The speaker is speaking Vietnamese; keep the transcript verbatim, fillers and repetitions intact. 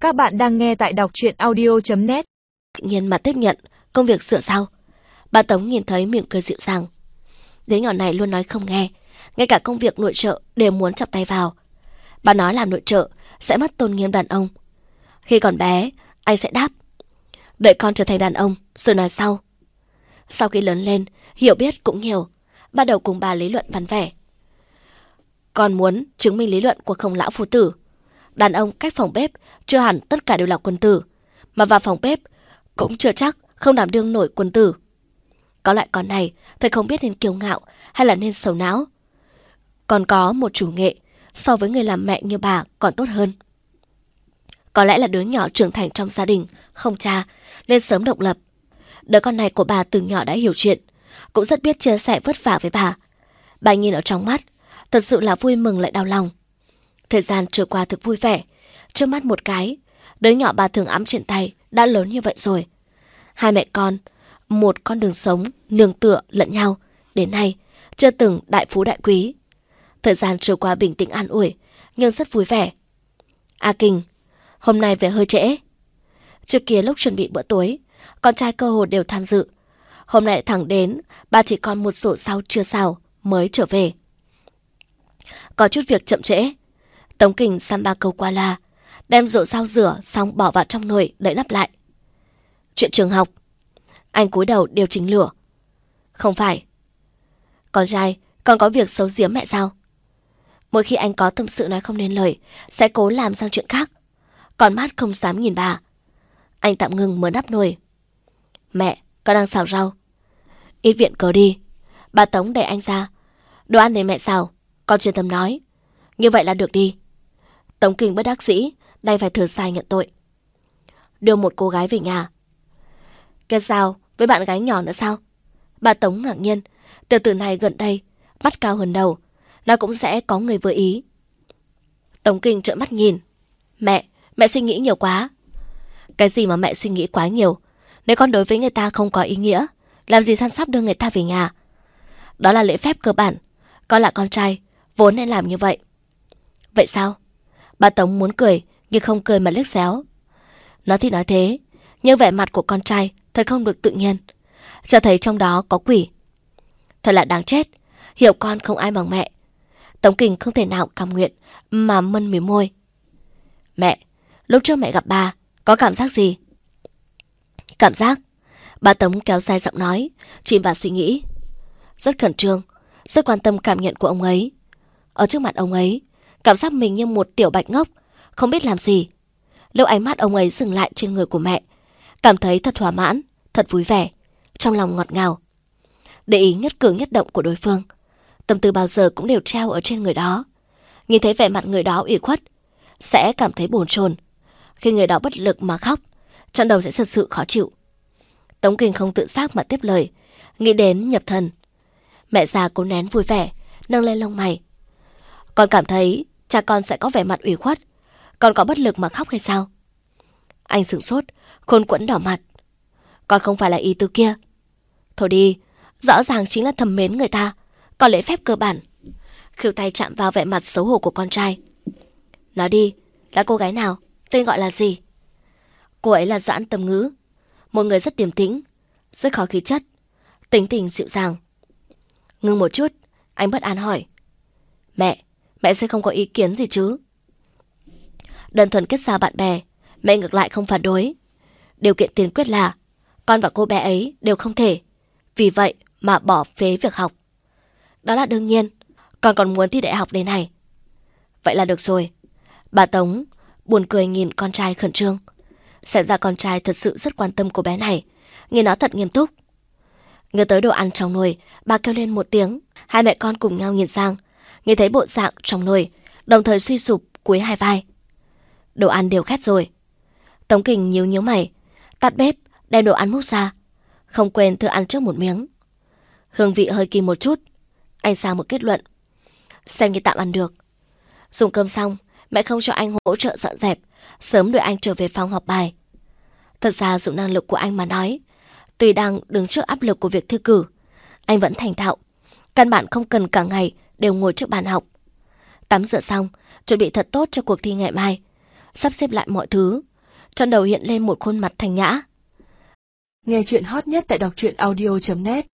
Các bạn đang nghe tại đọc truyện audio chấm net. Tự nhiên mà tiếp nhận công việc sửa sau. Bà Tống nhìn thấy mỉm cười dịu dàng. Đứa nhỏ này luôn nói không nghe, ngay cả công việc nội trợ đều muốn chọc tay vào. Bà nói làm nội trợ sẽ mất tôn nghiêm đàn ông. Khi còn bé, anh sẽ đáp: đợi con trở thành đàn ông rồi nói sau. Sau khi lớn lên, hiểu biết cũng nhiều, bắt đầu cùng bà lý luận vắn vẻ. Con muốn chứng minh lý luận của Khổng lão phu tử. Đàn ông cách phòng bếp chưa hẳn tất cả đều là quân tử, mà vào phòng bếp cũng chưa chắc không đảm đương nổi quân tử. Có loại con này, thầy không biết nên kiêu ngạo hay là nên sầu não. Còn có một chủ nghệ so với người làm mẹ như bà còn tốt hơn. Có lẽ là đứa nhỏ trưởng thành trong gia đình, không cha, nên sớm độc lập. Đứa con này của bà từ nhỏ đã hiểu chuyện, cũng rất biết chia sẻ vất vả với bà. Bà nhìn ở trong mắt, thật sự là vui mừng lại đau lòng. Thời gian trôi qua thực vui vẻ. Trước mắt một cái, đứa nhỏ bà thường ẵm trên tay đã lớn như vậy rồi. Hai mẹ con, một con đường sống, nương tựa lẫn nhau, đến nay chưa từng đại phú đại quý. Thời gian trôi qua bình tĩnh an ủi, nhưng rất vui vẻ. A Kinh, hôm nay về hơi trễ. Trước kia lúc chuẩn bị bữa tối, con trai cơ hồ đều tham dự. Hôm nay thẳng đến, bà chỉ còn một sổ sau chưa xào mới trở về. Có chút việc chậm trễ. Tống Kình xăm ba câu qua la, đem rổ rau rửa xong bỏ vào trong nồi đậy nắp lại. Chuyện trường học. Anh cúi đầu điều chỉnh lửa. Không phải. Con trai, còn có việc xấu giếm mẹ sao? Mỗi khi anh có tâm sự nói không nên lời, sẽ cố làm sang chuyện khác. Còn mắt không dám nhìn bà. Anh tạm ngừng mở nắp nồi. Mẹ, con đang xào rau. Ít viện cớ đi. Bà Tống đẩy anh ra. Đồ ăn để mẹ xào, con chuyên tâm nói. Như vậy là được đi. Tống Kình bất đắc dĩ, đành phải thở dài nhận tội. Đưa một cô gái về nhà. Cái sao, với bạn gái nhỏ nữa sao? Bà Tống ngạc nhiên, tiểu tử này gần đây, mắt cao hơn đầu, nó cũng sẽ có người vừa ý. Tống Kình trợn mắt nhìn. Mẹ, mẹ suy nghĩ nhiều quá. Cái gì mà mẹ suy nghĩ quá nhiều? Nếu con đối với người ta không có ý nghĩa, làm gì săn sóc đưa người ta về nhà? Đó là lễ phép cơ bản, con là con trai, vốn nên làm như vậy. Vậy sao? Bà Tống muốn cười, nhưng không cười mà liếc xéo. Nói thì nói thế, nhưng vẻ mặt của con trai thật không được tự nhiên, cho thấy trong đó có quỷ. Thật là đáng chết, hiểu con không ai bằng mẹ. Tống Kình không thể nào cam nguyện mà mân mím môi. Mẹ, lúc trước mẹ gặp bà, có cảm giác gì? Cảm giác? Bà Tống kéo dài giọng nói, chìm vào suy nghĩ. Rất khẩn trương, rất quan tâm cảm nhận của ông ấy. Ở trước mặt ông ấy, cảm giác mình như một tiểu bạch ngốc, không biết làm gì. Lúc ánh mắt ông ấy dừng lại trên người của mẹ, cảm thấy thật thỏa mãn, thật vui vẻ, trong lòng ngọt ngào. Để ý nhất cử nhất động của đối phương, tâm tư bao giờ cũng đều treo ở trên người đó. Nhìn thấy vẻ mặt người đó ủy khuất, sẽ cảm thấy bồn chồn. Khi người đó bất lực mà khóc, trong đầu sẽ thật sự khó chịu. Tống Kình không tự giác mà tiếp lời, nghĩ đến nhập thần. Mẹ già cố nén vui vẻ, nâng lên lông mày. Con cảm thấy cha con sẽ có vẻ mặt ủy khuất, con có bất lực mà khóc hay sao? Anh sửng sốt, khôn quẫn đỏ mặt. Con không phải là ý tứ kia. Thôi đi, rõ ràng chính là thầm mến người ta, có lễ phép cơ bản. Khỉu tay chạm vào vẻ mặt xấu hổ của con trai. Nói đi, là cô gái nào, tên gọi là gì? Cô ấy là Doãn Tâm Ngữ, một người rất điềm tĩnh, rất khó khí chất, tính tình dịu dàng. Ngưng một chút, anh bất an hỏi. Mẹ, mẹ sẽ không có ý kiến gì chứ? Đơn thuần kết giao bạn bè, mẹ ngược lại không phản đối. Điều kiện tiên quyết là con và cô bé ấy đều không thể, vì vậy mà bỏ phế việc học. Đó là đương nhiên, con còn muốn thi đại học đây này. Vậy là được rồi. Bà Tống buồn cười nhìn con trai khẩn trương. Xem ra con trai thật sự rất quan tâm cô bé này, nghe nó thật nghiêm túc. Nhớ tới đồ ăn trong nồi, bà kêu lên một tiếng. Hai mẹ con cùng nhau nhìn sang, nhìn thấy bộ dạng trong nồi, đồng thời suy sụp cúi hai vai. Đồ ăn đều khét rồi. Tống Kình nhíu nhíu mày, tắt bếp, đem đồ ăn múc ra, không quên thử ăn trước một miếng. Hương vị hơi kỳ một chút, anh ra một kết luận. Xem như tạm ăn được. Dùng cơm xong, mẹ không cho anh hỗ trợ dọn dẹp, sớm đuổi anh trở về phòng học bài. Thật ra dụng năng lực của anh mà nói, tuy đang đứng trước áp lực của việc thi cử, anh vẫn thành thạo, căn bản không cần cả ngày đều ngồi trước bàn học. Tắm rửa xong, chuẩn bị thật tốt cho cuộc thi ngày mai, sắp xếp lại mọi thứ, trong đầu hiện lên một khuôn mặt thanh nhã. Nghe chuyện hot nhất tại đọc truyện audio chấm net.